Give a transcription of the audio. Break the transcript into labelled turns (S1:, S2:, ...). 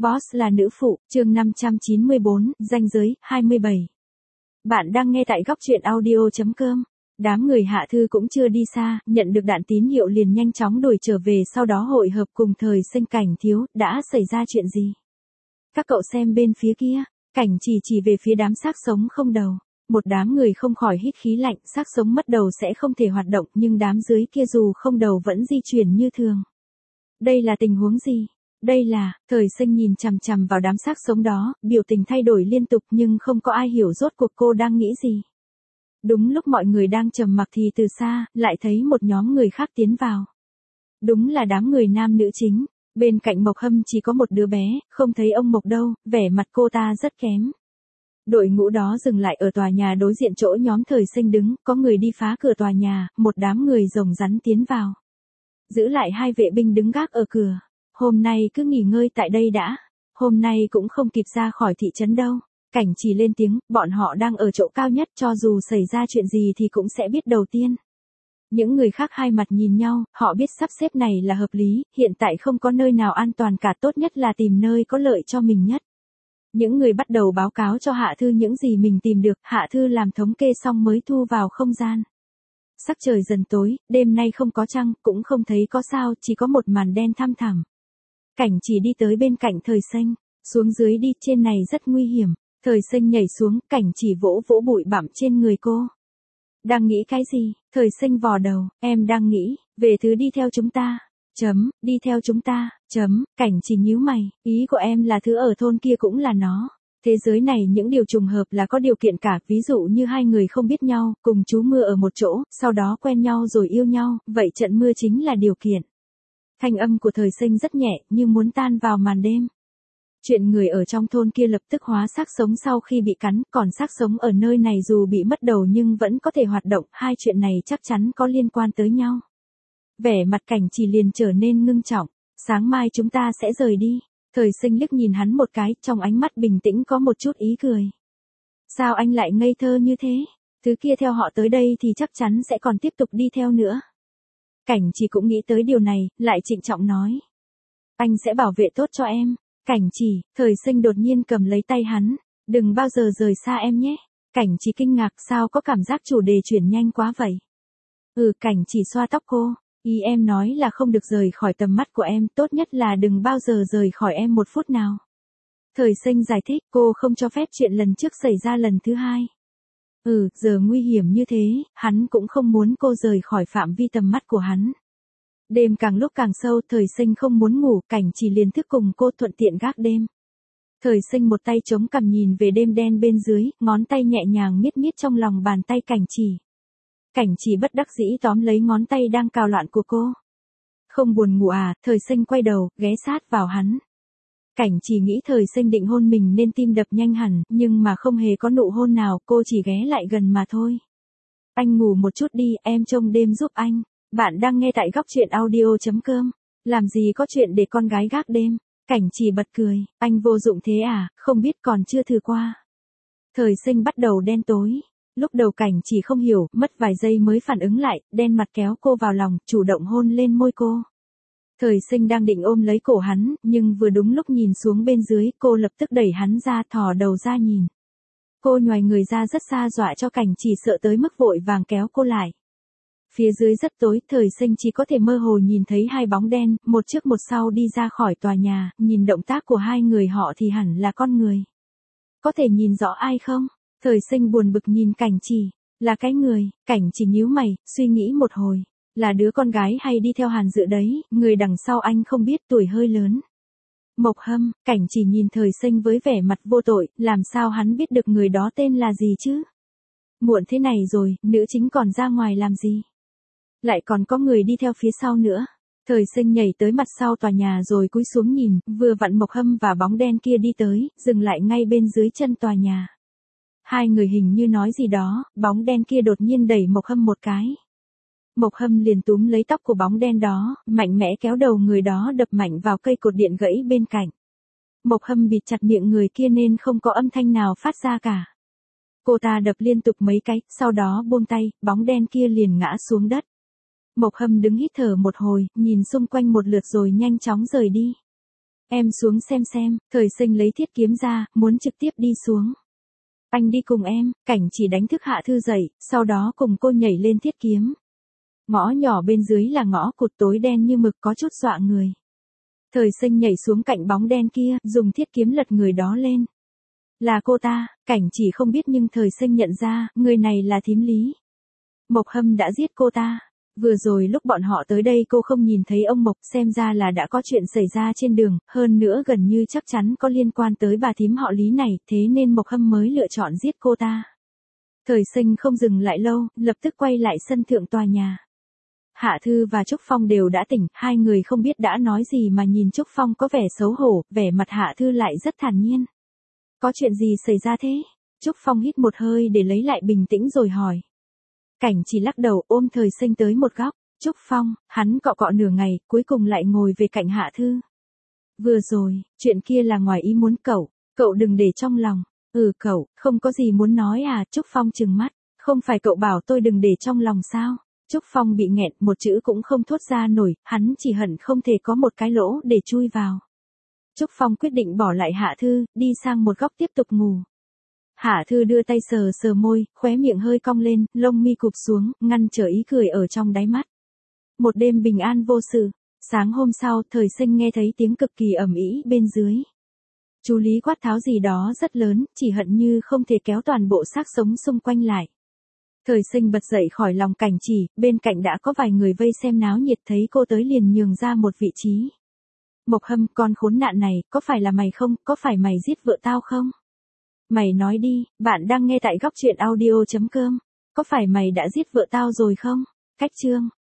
S1: Boss là nữ phụ, chương 594, ranh giới, 27. Bạn đang nghe tại góc truyện audio.com. Đám người Hạ Thư cũng chưa đi xa, nhận được đạn tín hiệu liền nhanh chóng đuổi trở về, sau đó hội hợp cùng Thời Sinh Cảnh Thiếu. Đã xảy ra chuyện gì? Các cậu xem bên phía kia. Cảnh chỉ về phía đám xác sống không đầu. Một đám người không khỏi hít khí lạnh. Xác sống mất đầu sẽ không thể hoạt động, nhưng đám dưới kia dù không đầu vẫn di chuyển như thường. Đây là tình huống gì? Đây là, Thời Sinh nhìn chằm chằm vào đám xác sống đó, biểu tình thay đổi liên tục nhưng không có ai hiểu rốt cuộc cô đang nghĩ gì. Đúng lúc mọi người đang trầm mặc thì từ xa, lại thấy một nhóm người khác tiến vào. Đúng là đám người nam nữ chính, bên cạnh Mộc Hâm chỉ có một đứa bé, không thấy ông Mộc đâu, vẻ mặt cô ta rất kém. Đội ngũ đó dừng lại ở tòa nhà đối diện chỗ nhóm Thời Sinh đứng, có người đi phá cửa tòa nhà, một đám người rồng rắn tiến vào. Giữ lại hai vệ binh đứng gác ở cửa. Hôm nay cứ nghỉ ngơi tại đây đã. Hôm nay cũng không kịp ra khỏi thị trấn đâu. Cảnh chỉ lên tiếng, bọn họ đang ở chỗ cao nhất, cho dù xảy ra chuyện gì thì cũng sẽ biết đầu tiên. Những người khác hai mặt nhìn nhau, họ biết sắp xếp này là hợp lý, hiện tại không có nơi nào an toàn cả, tốt nhất là tìm nơi có lợi cho mình nhất. Những người bắt đầu báo cáo cho Hạ Thư những gì mình tìm được, Hạ Thư làm thống kê xong mới thu vào không gian. Sắc trời dần tối, đêm nay không có trăng, cũng không thấy có sao, chỉ có một màn đen thăm thẳm. Cảnh chỉ đi tới bên cạnh Thời Sinh, xuống dưới đi, trên này rất nguy hiểm. Thời Sinh nhảy xuống, Cảnh chỉ vỗ vỗ bụi bặm trên người cô. Đang nghĩ cái gì? Thời Sinh vò đầu, em đang nghĩ, về thứ đi theo chúng ta. Đi theo chúng ta. Cảnh chỉ nhíu mày, ý của em là thứ ở thôn kia cũng là nó. Thế giới này những điều trùng hợp là có điều kiện cả, ví dụ như hai người không biết nhau, cùng trú mưa ở một chỗ, sau đó quen nhau rồi yêu nhau, vậy trận mưa chính là điều kiện. Thanh âm của Thời Sinh rất nhẹ, như muốn tan vào màn đêm. Chuyện người ở trong thôn kia lập tức hóa xác sống sau khi bị cắn, còn xác sống ở nơi này dù bị mất đầu nhưng vẫn có thể hoạt động, hai chuyện này chắc chắn có liên quan tới nhau. Vẻ mặt Cảnh chỉ liền trở nên ngưng trọng, sáng mai chúng ta sẽ rời đi. Thời Sinh liếc nhìn hắn một cái, trong ánh mắt bình tĩnh có một chút ý cười. Sao anh lại ngây thơ như thế? Thứ kia theo họ tới đây thì chắc chắn sẽ còn tiếp tục đi theo nữa. Cảnh chỉ cũng nghĩ tới điều này, lại trịnh trọng nói. Anh sẽ bảo vệ tốt cho em. Cảnh chỉ, Thời Sinh đột nhiên cầm lấy tay hắn. Đừng bao giờ rời xa em nhé. Cảnh chỉ kinh ngạc, sao có cảm giác chủ đề chuyển nhanh quá vậy? Cảnh chỉ xoa tóc cô. Ý em nói là không được rời khỏi tầm mắt của em, tốt nhất là đừng bao giờ rời khỏi em một phút nào. Thời Sinh giải thích, cô không cho phép chuyện lần trước xảy ra lần thứ hai. Giờ nguy hiểm như thế, hắn cũng không muốn cô rời khỏi phạm vi tầm mắt của hắn. Đêm càng lúc càng sâu, Thời Sinh không muốn ngủ, Cảnh chỉ liền thức cùng cô thuận tiện gác đêm. Thời Sinh một tay chống cằm nhìn về đêm đen bên dưới, ngón tay nhẹ nhàng miết miết trong lòng bàn tay Cảnh chỉ. Cảnh chỉ bất đắc dĩ tóm lấy ngón tay đang cào loạn của cô. Không buồn ngủ à? Thời Sinh quay đầu, ghé sát vào hắn. Cảnh chỉ nghĩ Thời Sinh định hôn mình nên tim đập nhanh hẳn, nhưng mà không hề có nụ hôn nào, cô chỉ ghé lại gần mà thôi. Anh ngủ một chút đi, em trông đêm giúp anh. Bạn đang nghe tại góc truyện audio.com. Làm gì có chuyện để con gái gác đêm? Cảnh chỉ bật cười, anh vô dụng thế à, không biết còn chưa thử qua. Thời Sinh bắt đầu đen tối. Lúc đầu Cảnh chỉ không hiểu, mất vài giây mới phản ứng lại, đen mặt kéo cô vào lòng, chủ động hôn lên môi cô. Thời Sinh đang định ôm lấy cổ hắn, nhưng vừa đúng lúc nhìn xuống bên dưới, cô lập tức đẩy hắn ra, thò đầu ra nhìn. Cô nhoài người ra rất xa, dọa cho Cảnh chỉ sợ tới mức vội vàng kéo cô lại. Phía dưới rất tối, Thời Sinh chỉ có thể mơ hồ nhìn thấy hai bóng đen, một trước một sau đi ra khỏi tòa nhà, nhìn động tác của hai người họ thì hẳn là con người. Có thể nhìn rõ ai không? Thời Sinh buồn bực nhìn Cảnh chỉ, là cái người. Cảnh chỉ nhíu mày, suy nghĩ một hồi, là đứa con gái hay đi theo Hàn Dự đấy, người đằng sau anh không biết, tuổi hơi lớn. Mộc Hâm. Cảnh chỉ nhìn Thời Sinh với vẻ mặt vô tội, làm sao hắn biết được người đó tên là gì chứ? Muộn thế này rồi, nữ chính còn ra ngoài làm gì? Lại còn có người đi theo phía sau nữa. Thời Sinh nhảy tới mặt sau tòa nhà rồi cúi xuống nhìn, vừa vặn Mộc Hâm và bóng đen kia đi tới, dừng lại ngay bên dưới chân tòa nhà. Hai người hình như nói gì đó, bóng đen kia đột nhiên đẩy Mộc Hâm một cái. Mộc Hâm liền túm lấy tóc của bóng đen đó, mạnh mẽ kéo đầu người đó đập mạnh vào cây cột điện gãy bên cạnh. Mộc Hâm bịt chặt miệng người kia nên không có âm thanh nào phát ra cả. Cô ta đập liên tục mấy cái, sau đó buông tay, bóng đen kia liền ngã xuống đất. Mộc Hâm đứng hít thở một hồi, nhìn xung quanh một lượt rồi nhanh chóng rời đi. Em xuống xem, Thời Sinh lấy thiết kiếm ra, muốn trực tiếp đi xuống. Anh đi cùng em, Cảnh chỉ đánh thức Hạ Thư dậy, sau đó cùng cô nhảy lên thiết kiếm. Ngõ nhỏ bên dưới là ngõ cụt tối đen như mực có chút dọa người. Thời Sinh nhảy xuống cạnh bóng đen kia, dùng thiết kiếm lật người đó lên. Là cô ta, Cảnh chỉ không biết nhưng Thời Sinh nhận ra, người này là thím Lý. Mộc Hâm đã giết cô ta. Vừa rồi lúc bọn họ tới đây cô không nhìn thấy ông Mộc, xem ra là đã có chuyện xảy ra trên đường, hơn nữa gần như chắc chắn có liên quan tới bà thím họ Lý này, thế nên Mộc Hâm mới lựa chọn giết cô ta. Thời Sinh không dừng lại lâu, lập tức quay lại sân thượng tòa nhà. Hạ Thư và Trúc Phong đều đã tỉnh, hai người không biết đã nói gì mà nhìn Trúc Phong có vẻ xấu hổ, vẻ mặt Hạ Thư lại rất thản nhiên. Có chuyện gì xảy ra thế? Trúc Phong hít một hơi để lấy lại bình tĩnh rồi hỏi. Cảnh chỉ lắc đầu ôm Thời Sinh tới một góc. Trúc Phong, hắn cọ cọ nửa ngày, cuối cùng lại ngồi về cạnh Hạ Thư. Vừa rồi, chuyện kia là ngoài ý muốn cậu đừng để trong lòng. Cậu, không có gì muốn nói à? Trúc Phong trừng mắt. Không phải cậu bảo tôi đừng để trong lòng sao? Trúc Phong bị nghẹn, một chữ cũng không thốt ra nổi, hắn chỉ hận không thể có một cái lỗ để chui vào. Trúc Phong quyết định bỏ lại Hạ Thư, đi sang một góc tiếp tục ngủ. Hạ Thư đưa tay sờ sờ môi, khóe miệng hơi cong lên, lông mi cụp xuống, ngăn trở ý cười ở trong đáy mắt. Một đêm bình an vô sự. Sáng hôm sau, Thời Sinh nghe thấy tiếng cực kỳ ầm ĩ bên dưới. Chú Lý quát tháo gì đó rất lớn, chỉ hận như không thể kéo toàn bộ xác sống xung quanh lại. Thời Sinh bật dậy khỏi lòng Cảnh chỉ, bên cạnh đã có vài người vây xem náo nhiệt, thấy cô tới liền nhường ra một vị trí. Mộc Hâm, con khốn nạn này, có phải là mày không, có phải mày giết vợ tao không? Mày nói đi, bạn đang nghe tại góc truyện audio.com. Có phải mày đã giết vợ tao rồi không? Cách chương